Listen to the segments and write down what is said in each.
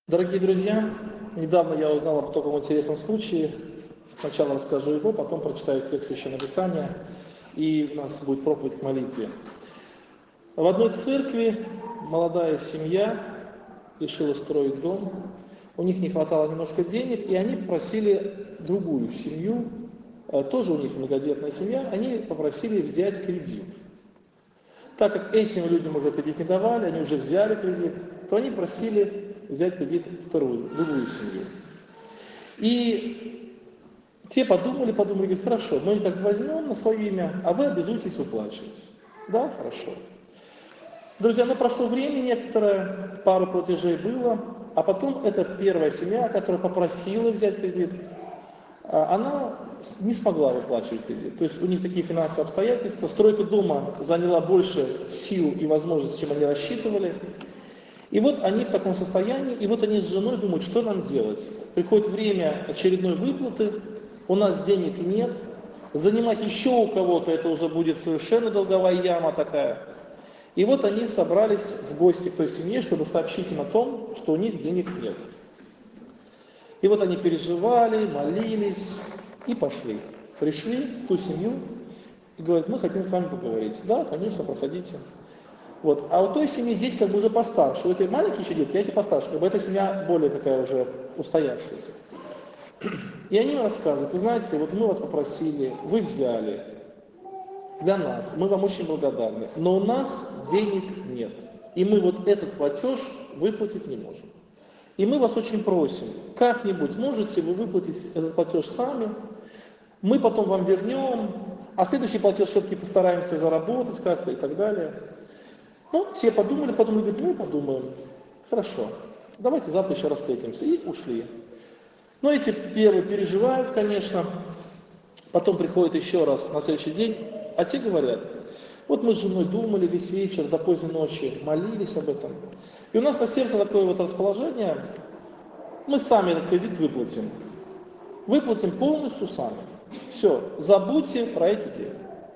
Дорогие друзья, недавно я узнал об таком интересном случае. Сначала расскажу его, потом прочитаю текст Священного Писания, и у нас будет проповедь к молитве. В одной церкви молодая семья решила строить дом. У них не хватало немножко денег, и они попросили другую семью, тоже у них многодетная семья, они попросили взять кредит. Так как этим людям уже кредит не давали, они уже взяли кредит, то они просили взять кредит другую семью. И те подумали, говорят, хорошо, мы как бы возьмем на свое имя, а вы обязуетесь выплачивать. Да, хорошо. Друзья, прошло время некоторое, пару платежей было, а потом эта первая семья, которая попросила взять кредит, она не смогла выплачивать кредит. То есть у них такие финансовые обстоятельства, стройка дома заняла больше сил и возможностей, чем они рассчитывали. И вот они в таком состоянии, и вот они с женой думают, что нам делать. Приходит время очередной выплаты, у нас денег нет, занимать еще у кого-то, это уже будет совершенно долговая яма такая. И вот они собрались в гости к той семье, чтобы сообщить им о том, что у них денег нет. И вот они переживали, молились и пошли. Пришли в ту семью и говорят, мы хотим с вами поговорить. Да, конечно, проходите. Вот. А у той семьи дети как бы уже постарше. У этой маленькие еще детки, а эти постарше. Как бы эта семья более такая уже устоявшаяся. И они им рассказывают, вы знаете, вот мы вас попросили, вы взяли для нас, мы вам очень благодарны, но у нас денег нет. И мы вот этот платеж выплатить не можем. И мы вас очень просим, как-нибудь можете вы выплатить этот платеж сами, мы потом вам вернем, а следующий платеж все-таки постараемся заработать как-то и так далее. Те подумали, говорят, мы подумаем, хорошо, давайте завтра еще раз встретимся, и ушли. Эти первые переживают, конечно, потом приходят еще раз на следующий день, а те говорят, вот мы с женой думали весь вечер, до поздней ночи, молились об этом. И у нас на сердце такое вот расположение, мы сами этот кредит выплатим. Выплатим полностью сами. Все, забудьте про эти деньги.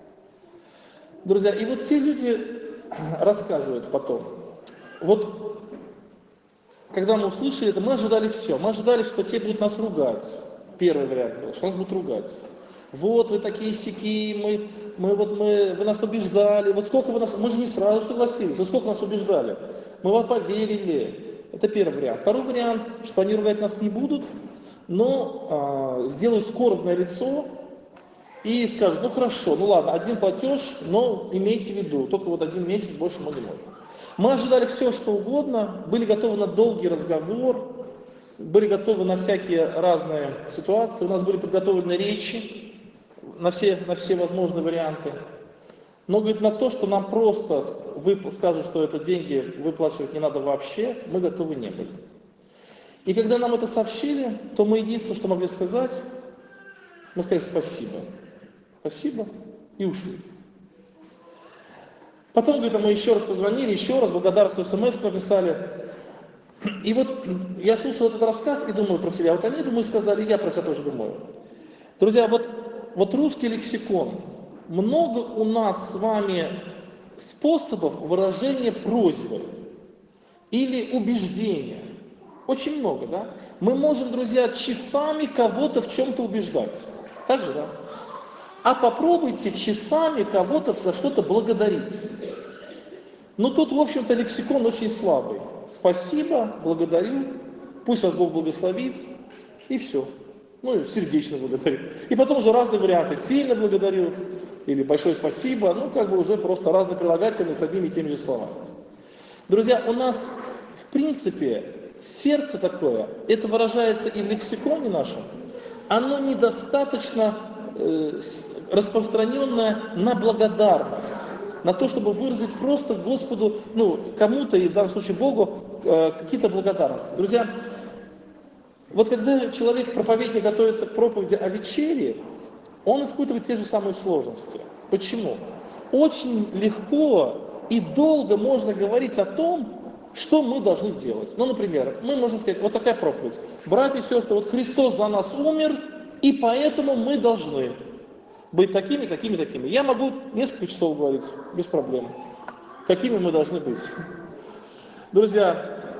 Друзья, и вот те люди рассказывают потом. Вот, когда мы услышали это, мы ожидали все. Мы ожидали, что те будут нас ругать. Первый вариант был, что нас будут ругать. Вот вы такие сяки, вы нас убеждали, вот сколько вы нас, мы же не сразу согласились, вы сколько нас убеждали, мы вам поверили. Это первый вариант. Второй вариант, что они ругать нас не будут, но сделают скорбное лицо и скажут, хорошо, ладно, один платеж, но имейте в виду, только вот 1 месяц больше мы не можем. Мы ожидали все, что угодно, были готовы на долгий разговор, были готовы на всякие разные ситуации, у нас были подготовлены речи, на все возможные варианты. Но, говорит, на то, что нам просто скажут, что это деньги выплачивать не надо вообще, мы готовы не были. И когда нам это сообщили, то мы единственное, что могли сказать, мы сказали спасибо. Спасибо и ушли. Потом, говорит, мы еще раз позвонили, еще раз благодарственную смс написали. И вот я слушал этот рассказ и думаю про себя. Вот они, думаю, сказали, я про себя тоже думаю. Друзья, вот русский лексикон. Много у нас с вами способов выражения просьбы или убеждения. Очень много, да? Мы можем, друзья, часами кого-то в чем-то убеждать. Так же, да? А попробуйте часами кого-то за что-то благодарить. Тут, в общем-то, лексикон очень слабый. Спасибо, благодарю, пусть вас Бог благословит, и все. И сердечно благодарю. И потом уже разные варианты. Сильно благодарю, или большое спасибо, уже просто разные прилагательные с одними и теми же словами. Друзья, у нас, в принципе, сердце такое, это выражается и в лексиконе нашем, оно недостаточно распространенное на благодарность, на то, чтобы выразить просто Господу, кому-то, и в данном случае Богу, какие-то благодарности. Друзья, вот когда человек, проповедник, готовится к проповеди о вечере, он испытывает те же самые сложности. Почему? Очень легко и долго можно говорить о том, что мы должны делать. Например, мы можем сказать, вот такая проповедь. Братья и сестры, вот Христос за нас умер, и поэтому мы должны быть такими, такими, такими. Я могу несколько часов говорить, без проблем. Какими мы должны быть. Друзья,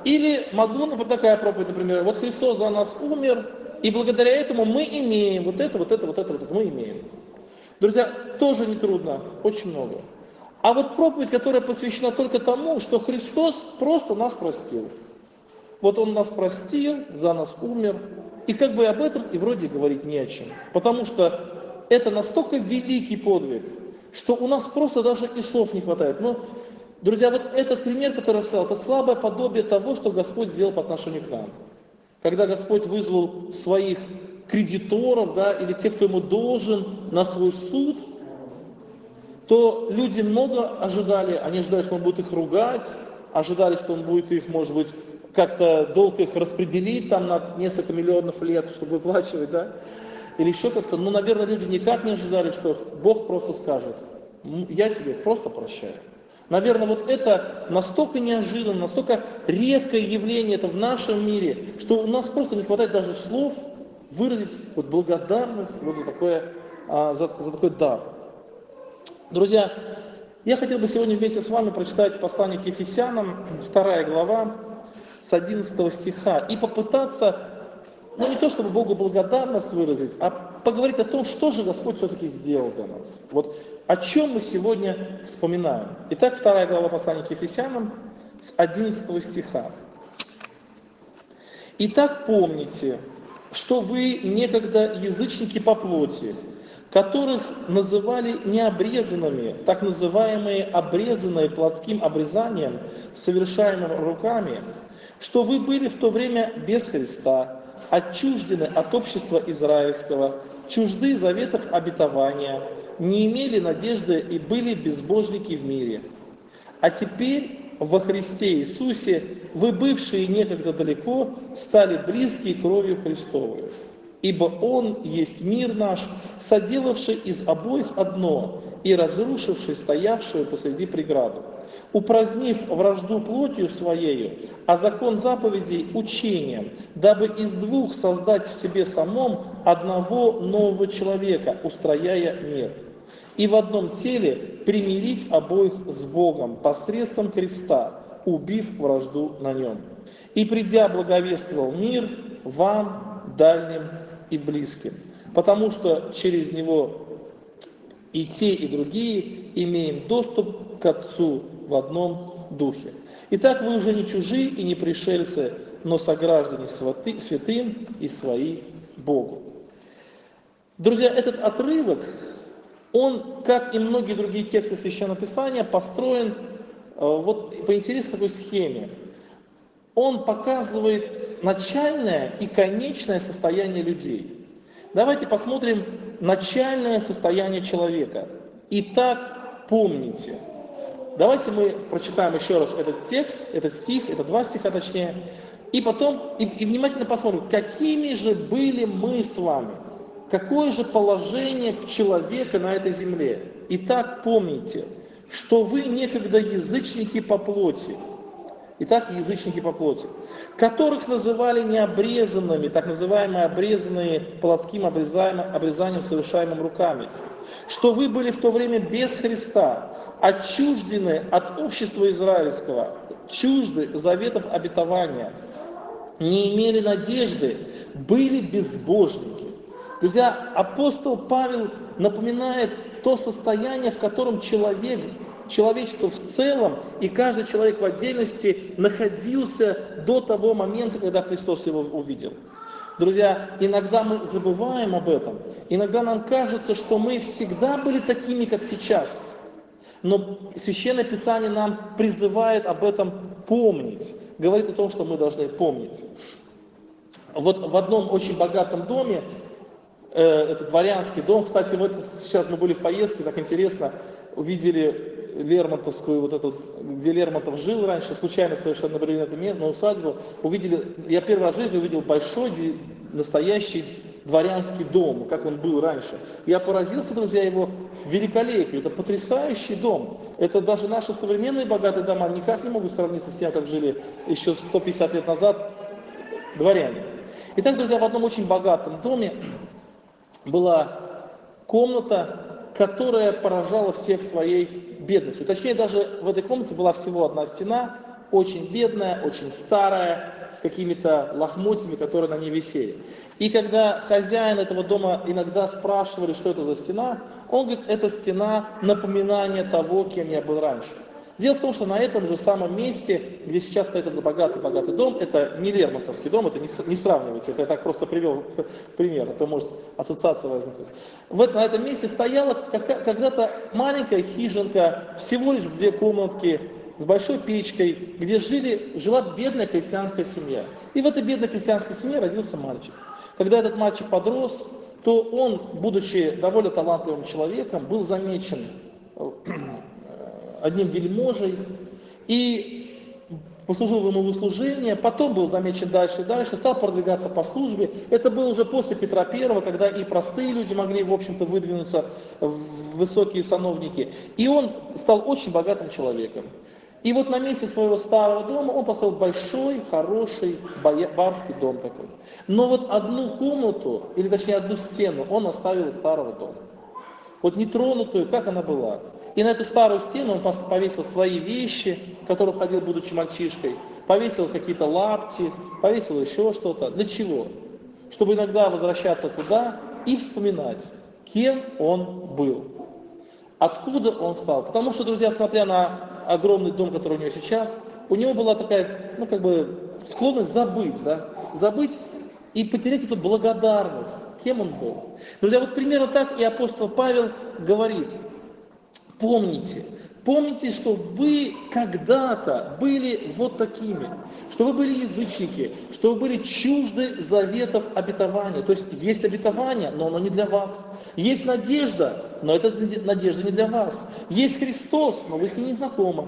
Или могу, например, такая проповедь, например, вот Христос за нас умер, и благодаря этому мы имеем вот это, мы имеем. Друзья, тоже нетрудно, очень много. А вот проповедь, которая посвящена только тому, что Христос просто нас простил. Вот Он нас простил, за нас умер, и как бы об этом и вроде говорить не о чем. Потому что это настолько великий подвиг, что у нас просто даже и слов не хватает. Но, друзья, вот этот пример, который я сказал, это слабое подобие того, что Господь сделал по отношению к нам. Когда Господь вызвал своих кредиторов, да, или тех, кто ему должен, на свой суд, то люди много ожидали, они ожидали, что Он будет их ругать, ожидали, что Он будет их, может быть, как-то долг их распределить там на несколько миллионов лет, чтобы выплачивать, да, или еще как-то. Но, наверное, люди никак не ожидали, что Бог просто скажет: я тебе просто прощаю. Наверное, вот это настолько неожиданно, настолько редкое явление это в нашем мире, что у нас просто не хватает даже слов выразить вот благодарность вот за такой дар. Друзья, я хотел бы сегодня вместе с вами прочитать послание к Ефесянам, 2 глава, с 11 стиха, и попытаться, ну не то чтобы Богу благодарность выразить, а поговорить о том, что же Господь все-таки сделал для нас. Вот о чем мы сегодня вспоминаем. Итак, 2 глава послания к Ефесянам, с 11 стиха. «Итак, помните, что вы некогда язычники по плоти, которых называли необрезанными, так называемые обрезанные плотским обрезанием, совершаемым руками, что вы были в то время без Христа, отчуждены от общества израильского, чужды заветов обетования, не имели надежды и были безбожники в мире. А теперь во Христе Иисусе вы, бывшие некогда далеко, стали близкие кровью Христовой. Ибо Он есть мир наш, соделавший из обоих одно и разрушивший стоявшую посреди преграду, упразднив вражду плотью Своею, а закон заповедей учением, дабы из двух создать в себе самом одного нового человека, устрояя мир. И в одном теле примирить обоих с Богом посредством креста, убив вражду на нем. И придя, благовествовал мир вам, дальним и близким, потому что через него и те, и другие имеем доступ к Отцу в одном духе. Итак, вы уже не чужие и не пришельцы, но сограждане святым и свои Богу». Друзья, этот отрывок, он, как и многие другие тексты Священного Писания, построен вот по интересной такой схеме. Он показывает начальное и конечное состояние людей. Давайте посмотрим начальное состояние человека. Итак, помните. Давайте мы прочитаем еще раз этот текст, этот стих, это 2 стиха точнее, и потом и внимательно посмотрим, какими же были мы с вами, какое же положение человека на этой земле. Итак, помните, что вы некогда язычники по плоти. Итак, язычники по плоти, которых называли необрезанными, так называемые обрезанные плотским обрезанием, совершаемым руками, что вы были в то время без Христа, отчуждены от общества израильского, чужды заветов обетования, не имели надежды, были безбожники. Друзья, апостол Павел напоминает то состояние, в котором человечество в целом и каждый человек в отдельности находился до того момента, когда Христос его увидел. Друзья, иногда мы забываем об этом, иногда нам кажется, что мы всегда были такими, как сейчас. Но Священное Писание нам призывает об этом помнить, говорит о том, что мы должны помнить. Вот в одном очень богатом доме, это дворянский дом, кстати, сейчас мы были в поездке, так интересно, увидели Лермонтовскую, вот эту, где Лермонтов жил раньше, случайно совершенно набрели на это место, на усадьбу, увидели, я первый раз в жизни увидел большой, настоящий дворянский дом, как он был раньше. Я поразился, друзья, его великолепию, это потрясающий дом. Это даже наши современные богатые дома никак не могут сравниться с тем, как жили еще 150 лет назад дворяне. Итак, друзья, в одном очень богатом доме была комната, которая поражала всех своей бедностью. Точнее, даже в этой комнате была всего одна стена, очень бедная, очень старая, с какими-то лохмотьями, которые на ней висели. И когда хозяин этого дома иногда спрашивали, что это за стена, он говорит, это стена напоминания того, кем я был раньше. Дело в том, что на этом же самом месте, где сейчас стоит этот богатый дом, это не Лермонтовский дом, это не сравнивайте, это я так просто привел пример, а то может ассоциация возникнуть. На этом месте стояла когда-то маленькая хижинка, всего лишь в 2 комнатки, с большой печкой, где жила бедная крестьянская семья. И в этой бедной крестьянской семье родился мальчик. Когда этот мальчик подрос, то он, будучи довольно талантливым человеком, был замечен одним вельможей и послужил ему в служение, потом был замечен дальше и дальше, стал продвигаться по службе. Это было уже после Петра I, когда и простые люди могли, в общем-то, выдвинуться в высокие сановники. И он стал очень богатым человеком. И вот на месте своего старого дома он построил большой, хороший барский дом такой. Но вот одну комнату, или точнее одну стену он оставил из старого дома. Вот нетронутую, как она была. И на эту старую стену он повесил свои вещи, в которых ходил, будучи мальчишкой, повесил какие-то лапти, повесил еще что-то. Для чего? Чтобы иногда возвращаться туда и вспоминать, кем он был. Откуда он стал? Потому что, друзья, смотря на огромный дом, который у него сейчас, у него была такая, склонность забыть, забыть и потерять эту благодарность, кем он был. Друзья, вот примерно так и апостол Павел говорит, помните, что вы когда-то были вот такими, что вы были язычники, что вы были чужды заветов обетования. То есть есть обетование, но оно не для вас. Есть надежда, но эта надежда не для вас. Есть Христос, но вы с ним не знакомы.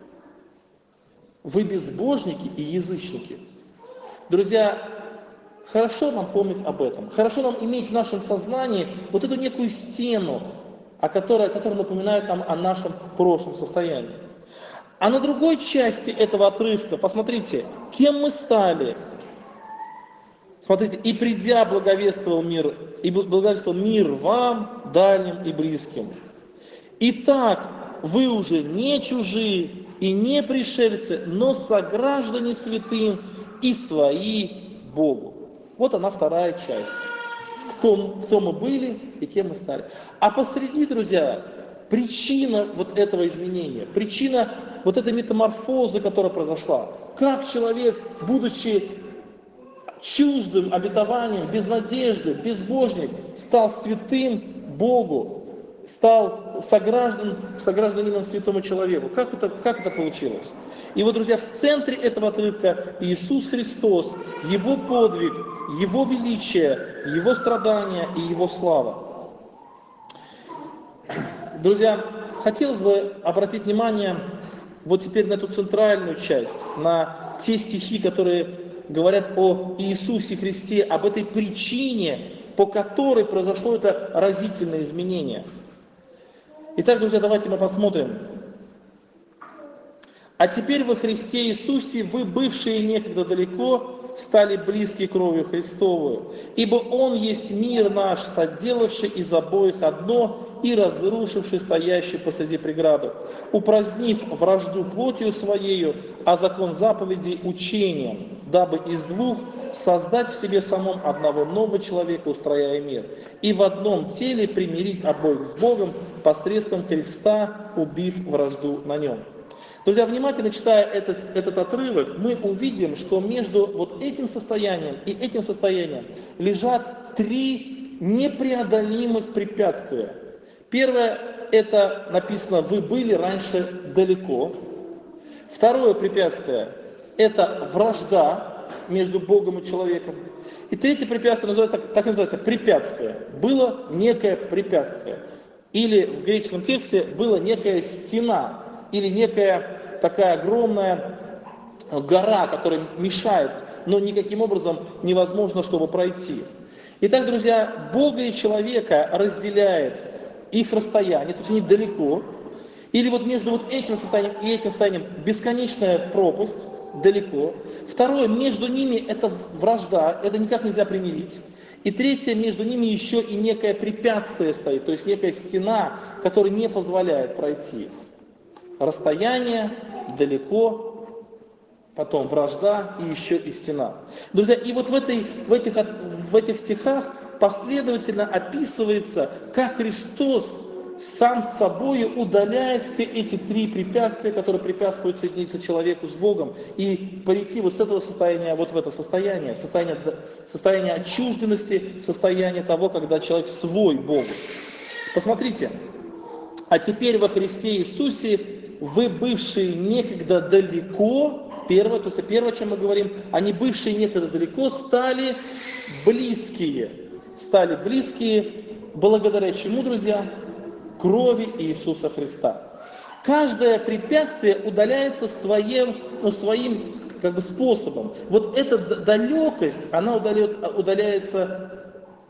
Вы безбожники и язычники. Друзья, хорошо нам помнить об этом. Хорошо нам иметь в нашем сознании вот эту некую стену, которая напоминает нам о нашем прошлом состоянии. А на другой части этого отрывка, посмотрите, кем мы стали. Смотрите, и придя благовествовал мир вам, дальним и близким. Итак, вы уже не чужие и не пришельцы, но сограждане святым и свои Богу. Вот она вторая часть. Кто мы были и кем мы стали. А посреди, друзья, причина вот этого изменения, причина вот этой метаморфозы, которая произошла. Как человек, будучи чуждым обетованием, без надежды, безбожник, стал святым Богу, стал согражданином святому человеку. Как это получилось? И вот, друзья, в центре этого отрывка Иисус Христос, Его подвиг, Его величие, Его страдания и Его слава. Друзья, хотелось бы обратить внимание вот теперь на эту центральную часть, на те стихи, которые говорят о Иисусе Христе, об этой причине, по которой произошло это разительное изменение. Итак, друзья, давайте мы посмотрим. А теперь во Христе Иисусе вы, бывшие некогда далеко, стали близки кровью Христовую. Ибо Он есть мир наш, соделавший из обоих одно и разрушивший стоящий посреди преграду, упразднив вражду плотью Своею, а закон заповедей учением, дабы из двух создать в себе самом одного нового человека, устрояя мир, и в одном теле примирить обоих с Богом посредством креста, убив вражду на нем. Друзья, внимательно читая этот отрывок, мы увидим, что между вот этим состоянием и этим состоянием лежат 3 непреодолимых препятствия. Первое, это написано, вы были раньше далеко. Второе препятствие, это вражда между Богом и человеком. И третье препятствие так называется препятствие. Было некое препятствие. Или в греческом тексте была некая стена, или некая такая огромная гора, которая мешает, но никаким образом невозможно, чтобы пройти. Итак, друзья, Бога и человека разделяет их расстояние, то есть они далеко, или вот между вот этим состоянием и этим состоянием бесконечная пропасть, далеко. Второе, между ними это вражда, это никак нельзя примирить. И третье, между ними еще и некое препятствие стоит, то есть некая стена, которая не позволяет пройти. Расстояние, далеко, потом вражда и еще и стена. Друзья, и вот в этих стихах последовательно описывается, как Христос сам с собой удаляет все эти три препятствия, которые препятствуют соединиться человеку с Богом, и перейти вот с этого состояния вот в это состояние отчужденности, в состояние того, когда человек свой Богу. Посмотрите, а теперь во Христе Иисусе вы, бывшие некогда далеко, первое, о чем мы говорим, они, бывшие некогда далеко, стали близкие. Стали близкие благодаря чему, друзья? Крови Иисуса Христа. Каждое препятствие удаляется своим способом. Вот эта далекость, она удаляется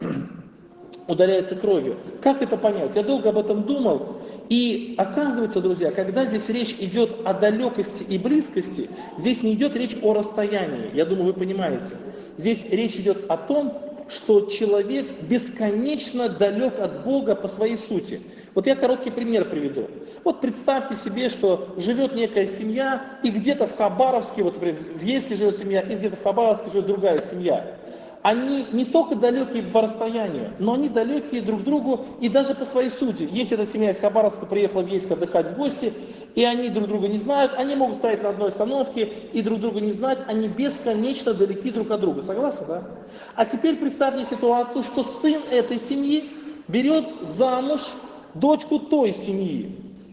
кровью. Как это понять? Я долго об этом думал. И оказывается, друзья, когда здесь речь идет о далекости и близкости, здесь не идет речь о расстоянии. Я думаю, вы понимаете. Здесь речь идет о том, что человек бесконечно далек от Бога по своей сути. Вот я короткий пример приведу. Вот представьте себе, что живет некая семья, и где-то в Хабаровске, вот например, в Ейске живет семья, и где-то в Хабаровске живет другая семья. Они не только далекие по расстоянию, но они далекие друг другу и даже по своей сути. Если эта семья из Хабаровска приехала в Ейск отдыхать в гости, и они друг друга не знают, они могут стоять на одной остановке и друг друга не знать, они бесконечно далеки друг от друга. Согласны, да? А теперь представьте ситуацию, что сын этой семьи берет замуж дочку той семьи.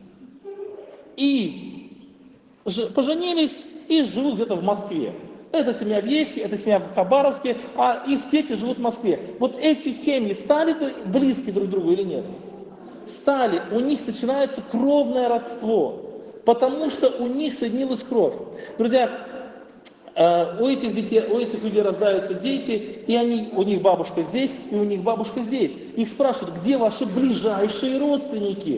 И поженились и живут где-то в Москве. Эта семья в Ейске, эта семья в Хабаровске, а их дети живут в Москве. Вот эти семьи стали близки друг к другу или нет? Стали. У них начинается кровное родство, потому что у них соединилась кровь. Друзья, у этих людей рождаются дети, и у них бабушка здесь, и у них бабушка здесь. Их спрашивают, где ваши ближайшие родственники?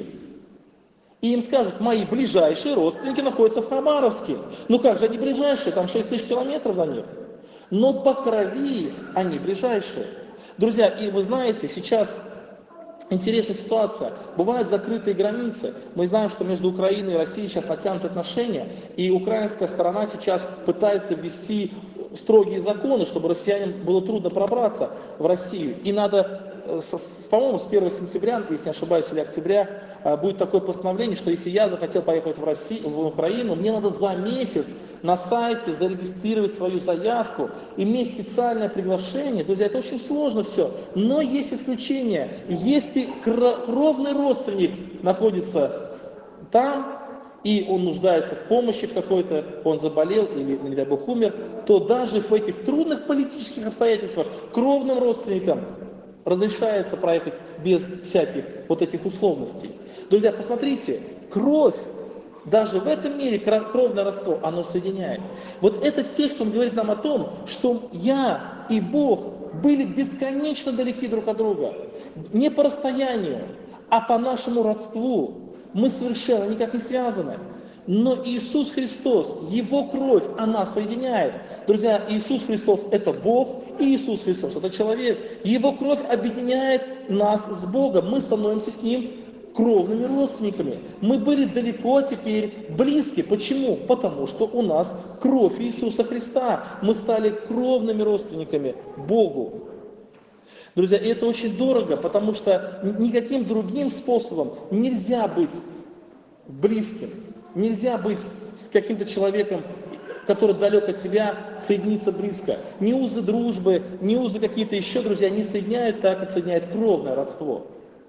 И им скажут, мои ближайшие родственники находятся в Хабаровске. Ну как же они ближайшие, там 6 тысяч километров до них. Но по крови они ближайшие. Друзья, и вы знаете, сейчас интересная ситуация. Бывают закрытые границы. Мы знаем, что между Украиной и Россией сейчас натянуты отношения. И украинская сторона сейчас пытается ввести строгие законы, чтобы россиянам было трудно пробраться в Россию. И надо, по-моему, с 1 сентября, если не ошибаюсь, или октября, будет такое постановление, что если я захотел поехать в Украину, мне надо за месяц на сайте зарегистрировать свою заявку, иметь специальное приглашение. Друзья, это очень сложно все. Но есть исключения. Если кровный родственник находится там, и он нуждается в помощи в какой-то, он заболел или, не дай бог, умер, то даже в этих трудных политических обстоятельствах кровным родственникам разрешается проехать без всяких вот этих условностей. Друзья, посмотрите, кровь, даже в этом мире кровное родство, оно соединяет. Вот этот текст, он говорит нам о том, что я и Бог были бесконечно далеки друг от друга. Не по расстоянию, а по нашему родству. Мы совершенно никак не связаны. Но Иисус Христос, Его кровь, она соединяет. Друзья, Иисус Христос – это Бог, и Иисус Христос – это человек. Его кровь объединяет нас с Богом. Мы становимся с Ним кровными родственниками. Мы были далеко, а теперь близки. Почему? Потому что у нас кровь Иисуса Христа. Мы стали кровными родственниками Богу. Друзья, и это очень дорого, потому что никаким другим способом нельзя быть близким. Нельзя быть с каким-то человеком, который далек от тебя, соединиться близко. Ни узы дружбы, ни узы какие-то еще, друзья, не соединяют так, как соединяет кровное родство.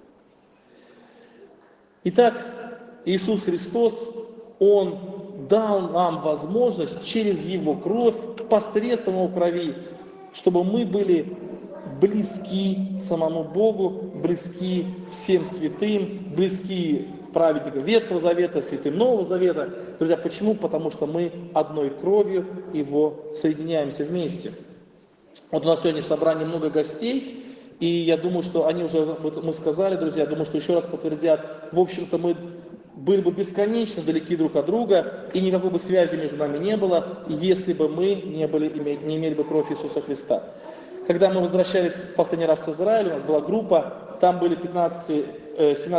Итак, Иисус Христос, Он дал нам возможность через Его кровь, посредством Его крови, чтобы мы были близки самому Богу, близки всем святым, близки праведникам Ветхого Завета, святым Нового Завета. Друзья, почему? Потому что мы одной кровью Его соединяемся вместе. Вот у нас сегодня в собрании много гостей, и я думаю, что они уже, вот мы сказали, друзья, я думаю, что еще раз подтвердят, в общем-то, мы были бы бесконечно далеки друг от друга, и никакой бы связи между нами не было, если бы мы не имели бы кровь Иисуса Христа. Когда мы возвращались в последний раз с Израиля, у нас была группа, там были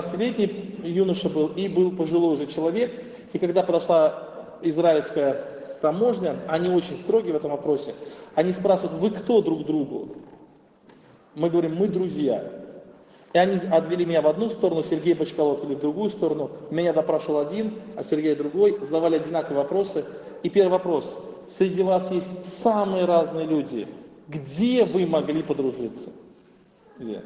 17-летний юноша был, и был пожилой уже человек, и когда подошла израильская таможня, они очень строгие в этом вопросе. Они спрашивают, вы кто друг другу? Мы говорим, мы друзья. И они отвели меня в одну сторону, Сергей Бочкало отвели в другую сторону. Меня допрашивал один, а Сергей другой. Задавали одинаковые вопросы. И первый вопрос. Среди вас есть самые разные люди. Где вы могли подружиться? Где?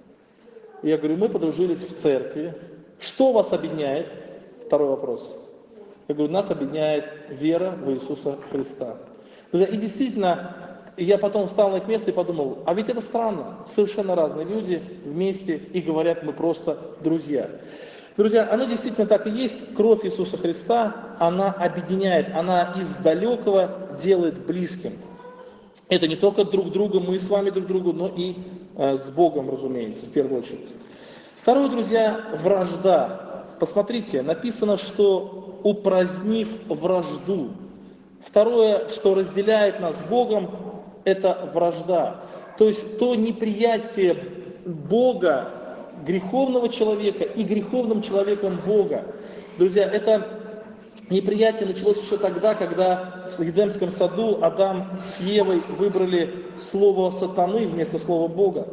Я говорю, мы подружились в церкви. Что вас объединяет? Второй вопрос. Я говорю, нас объединяет вера в Иисуса Христа. Друзья, и действительно, я потом встал на их место и подумал, а ведь это странно. Совершенно разные люди вместе и говорят, мы просто друзья. Друзья, оно действительно так и есть. Кровь Иисуса Христа, она объединяет, она из далекого делает близким. Это не только друг друга, мы с вами друг другу, но и с Богом, разумеется, в первую очередь. Второе, друзья, вражда. Посмотрите, написано, что упразднив вражду. Второе, что разделяет нас с Богом, это вражда. То есть то неприятие Бога, греховного человека и греховным человеком Бога. Друзья, это неприятие началось еще тогда, когда в Едемском саду Адам с Евой выбрали слово сатаны вместо слова Бога.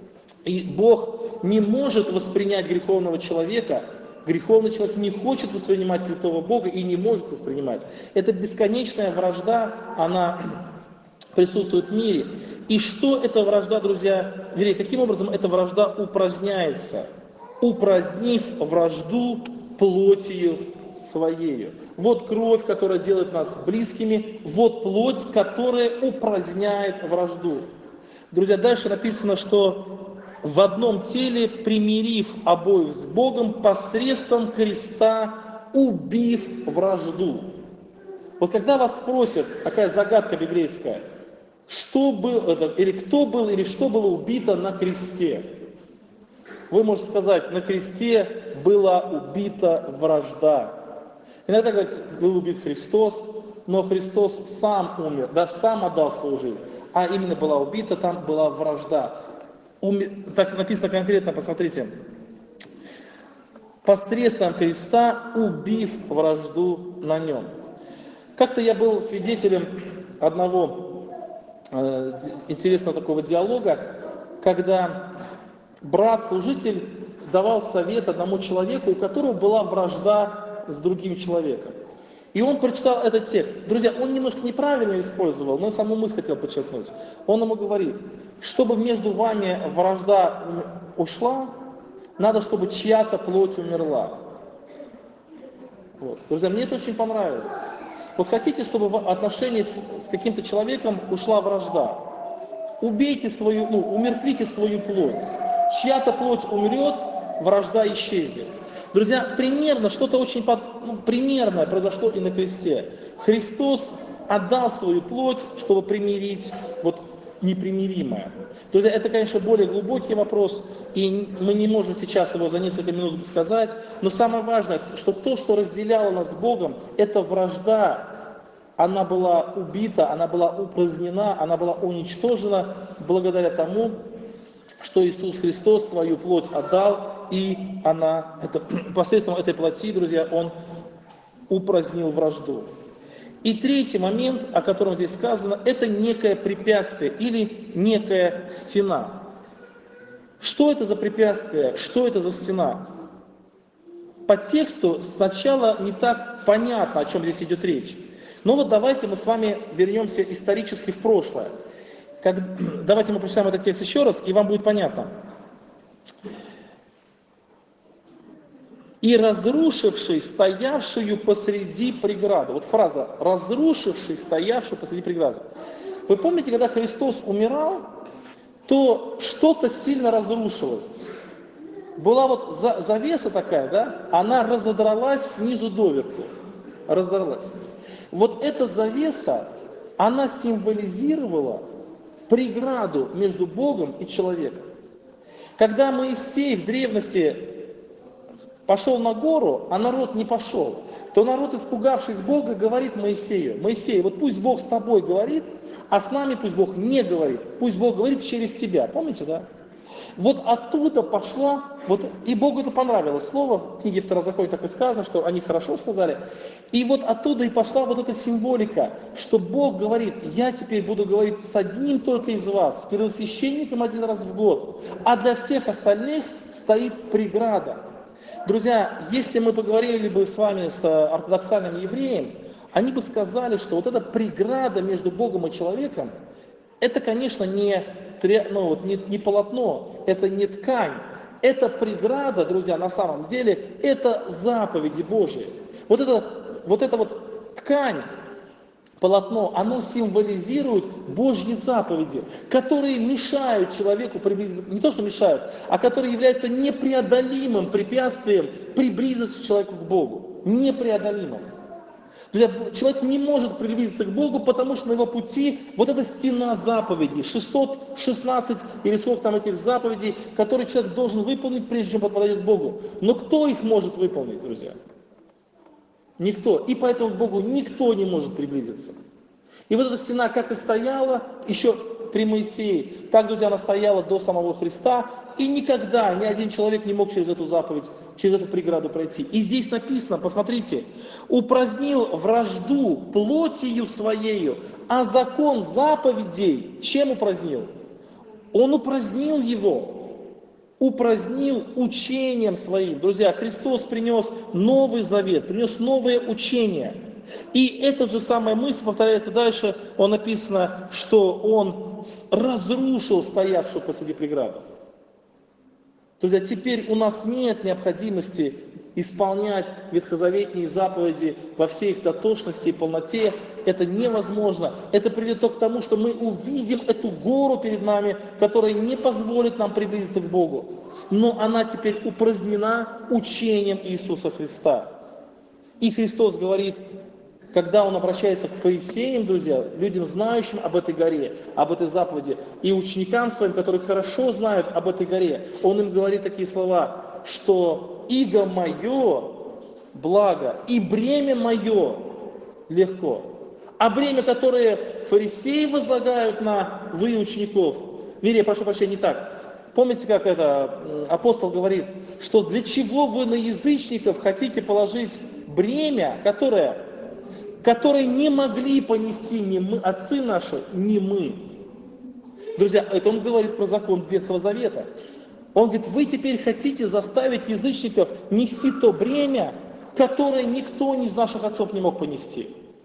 И Бог не может воспринять греховного человека, греховный человек не хочет воспринимать святого Бога и не может воспринимать. Это бесконечная вражда, она присутствует в мире. И что эта вражда, друзья, вернее, каким образом эта вражда упраздняется? Упразднив вражду плотью своею. Вот кровь, которая делает нас близкими, вот плоть, которая упраздняет вражду. Друзья, дальше написано, что в одном теле, примирив обоих с Богом посредством креста, убив вражду. Вот когда вас спросят, такая загадка библейская, что было, или кто был, или что было убито на кресте, вы можете сказать, на кресте была убита вражда. Иногда говорят, был убит Христос, но Христос сам умер, даже сам отдал свою жизнь, а именно была убита, там была вражда. Так написано конкретно, посмотрите. Посредством креста, убив вражду на нем. Как-то я был свидетелем одного интересного такого диалога, когда брат-служитель давал совет одному человеку, у которого была вражда с другим человеком. И он прочитал этот текст. Друзья, он немножко неправильно использовал, но саму мысль хотел подчеркнуть. Он ему говорит, чтобы между вами вражда ушла, надо, чтобы чья-то плоть умерла. Вот. Друзья, мне это очень понравилось. Вот хотите, чтобы в отношениях с каким-то человеком ушла вражда? Убейте свою, умертвите свою плоть. Чья-то плоть умрет, вражда исчезнет. Друзья, примерно, что-то очень примерное произошло и на кресте. Христос отдал свою плоть, чтобы примирить непримиримое. Друзья, это, конечно, более глубокий вопрос, и мы не можем сейчас его за несколько минут сказать, но самое важное, что то, что разделяло нас с Богом, это вражда, она была убита, она была упразднена, она была уничтожена благодаря тому, что Иисус Христос свою плоть отдал, и посредством этой плоти, друзья, Он упразднил вражду. И третий момент, о котором здесь сказано, это некое препятствие или некая стена. Что это за препятствие? Что это за стена? По тексту сначала не так понятно, о чем здесь идет речь. Но вот давайте мы с вами вернемся исторически в прошлое. Давайте мы прочитаем этот текст еще раз, и вам будет понятно. «И разрушивший стоявшую посреди преграды». Вот фраза «разрушивший стоявшую посреди преграды». Вы помните, когда Христос умирал, то что-то сильно разрушилось. Была вот завеса такая, да? Она разодралась снизу доверху. Разодралась. Вот эта завеса, она символизировала преграду между Богом и человеком. Когда Моисей в древности пошел на гору, а народ не пошел, то народ, испугавшись Бога, говорит Моисею: Моисей, вот пусть Бог с тобой говорит, а с нами пусть Бог не говорит, пусть Бог говорит через тебя. Помните, да? Вот оттуда пошла, вот, и Богу это понравилось слово, в книге Второзакония так и сказано, что они хорошо сказали, и вот оттуда и пошла вот эта символика, что Бог говорит, я теперь буду говорить с одним только из вас, с первосвященником один раз в год, а для всех остальных стоит преграда. Друзья, если мы поговорили бы с вами с ортодоксальным евреем, они бы сказали, что вот эта преграда между Богом и человеком, это, конечно, не полотно, это не ткань. Это преграда, друзья, на самом деле, это заповеди Божьи. Вот эта ткань, полотно, оно символизирует Божьи заповеди, которые мешают человеку приблизиться, не то что мешают, а которые являются непреодолимым препятствием приблизиться человеку к Богу. Непреодолимым. Человек не может приблизиться к Богу, потому что на его пути вот эта стена заповедей, 616 или сколько там этих заповедей, которые человек должен выполнить, прежде чем подойдет к Богу. Но кто их может выполнить, друзья? Никто. И поэтому к Богу никто не может приблизиться. И вот эта стена как и стояла еще при Моисее, так, друзья, она стояла до самого Христа, и никогда ни один человек не мог через эту заповедь, через эту преграду пройти. И здесь написано, посмотрите, упразднил вражду плотью своею, а закон заповедей чем упразднил? Он упразднил его, упразднил учением своим. Друзья, Христос принес Новый Завет, принес новое учение. И эта же самая мысль повторяется дальше, написано, что Он разрушил стоявшую посреди преграду. Друзья, теперь у нас нет необходимости исполнять ветхозаветные заповеди во всей их дотошности и полноте. Это невозможно. Это приведет только к тому, что мы увидим эту гору перед нами, которая не позволит нам приблизиться к Богу. Но она теперь упразднена учением Иисуса Христа. И Христос говорит, когда Он обращается к фарисеям, друзья, людям, знающим об этой горе, об этой заповеди, и ученикам своим, которые хорошо знают об этой горе, Он им говорит такие слова, что «иго мое благо, и бремя мое легко». А бремя, которое фарисеи возлагают на вы, учеников, я прошу прощения, не так. Помните, как апостол говорит, что для чего вы на язычников хотите положить бремя, которое не могли понести ни мы, отцы наши, ни мы. Друзья, это он говорит про закон Ветхого Завета. Он говорит, вы теперь хотите заставить язычников нести то бремя, которое никто из наших отцов не мог понести.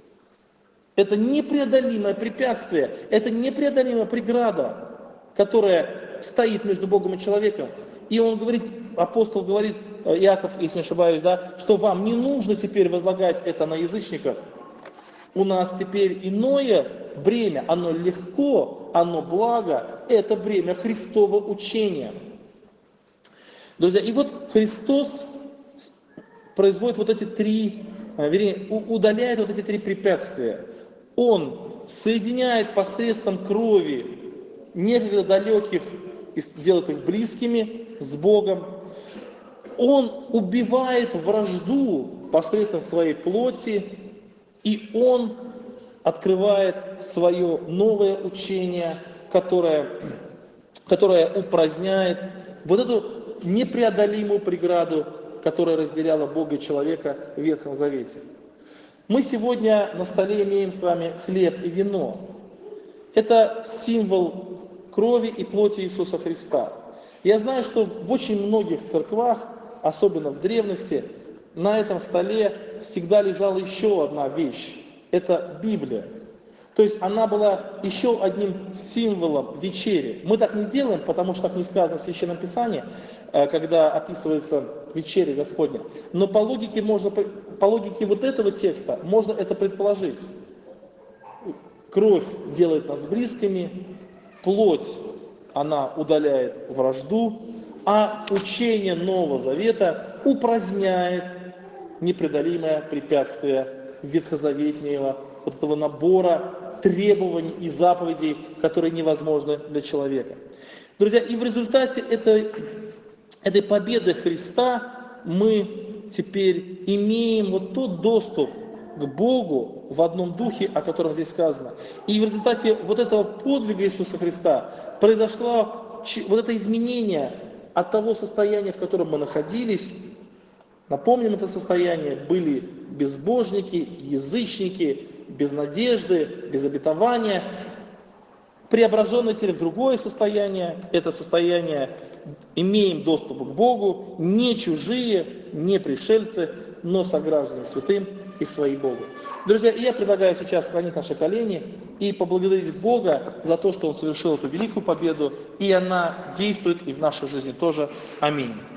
Это непреодолимое препятствие, это непреодолимая преграда, которая стоит между Богом и человеком. И он говорит, апостол говорит, Иаков, если не ошибаюсь, что вам не нужно теперь возлагать это на язычников. У нас теперь иное бремя, оно легко, оно благо, это бремя Христова учения. Друзья, и вот Христос производит удаляет вот эти три препятствия. Он соединяет посредством крови некогда далеких и делает их близкими с Богом. Он убивает вражду посредством своей плоти, и Он открывает свое новое учение, которое упраздняет вот эту непреодолимую преграду, которая разделяла Бога и человека в Ветхом Завете. Мы сегодня на столе имеем с вами хлеб и вино. Это символ крови и плоти Иисуса Христа. Я знаю, что в очень многих церквах, особенно в древности, на этом столе всегда лежала еще одна вещь. Это Библия. То есть она была еще одним символом вечери. Мы так не делаем, потому что так не сказано в Священном Писании, когда описывается вечеря Господня. Но по логике вот этого текста можно это предположить. Кровь делает нас близкими, плоть, она удаляет вражду, а учение Нового Завета упраздняет непреодолимое препятствие ветхозаветнего вот этого набора требований и заповедей, которые невозможны для человека. Друзья, и в результате этой победы Христа мы теперь имеем вот тот доступ к Богу в одном духе, о котором здесь сказано. И в результате вот этого подвига Иисуса Христа произошла вот это изменение от того состояния, в котором мы находились, напомним это состояние, были безбожники, язычники, без надежды, без обетования, преображенные теперь в другое состояние, это состояние имеем доступ к Богу, не чужие, не пришельцы, но сограждане святым и свои Богу. Друзья, я предлагаю сейчас склонить наши колени и поблагодарить Бога за то, что Он совершил эту великую победу, и она действует и в нашей жизни тоже. Аминь.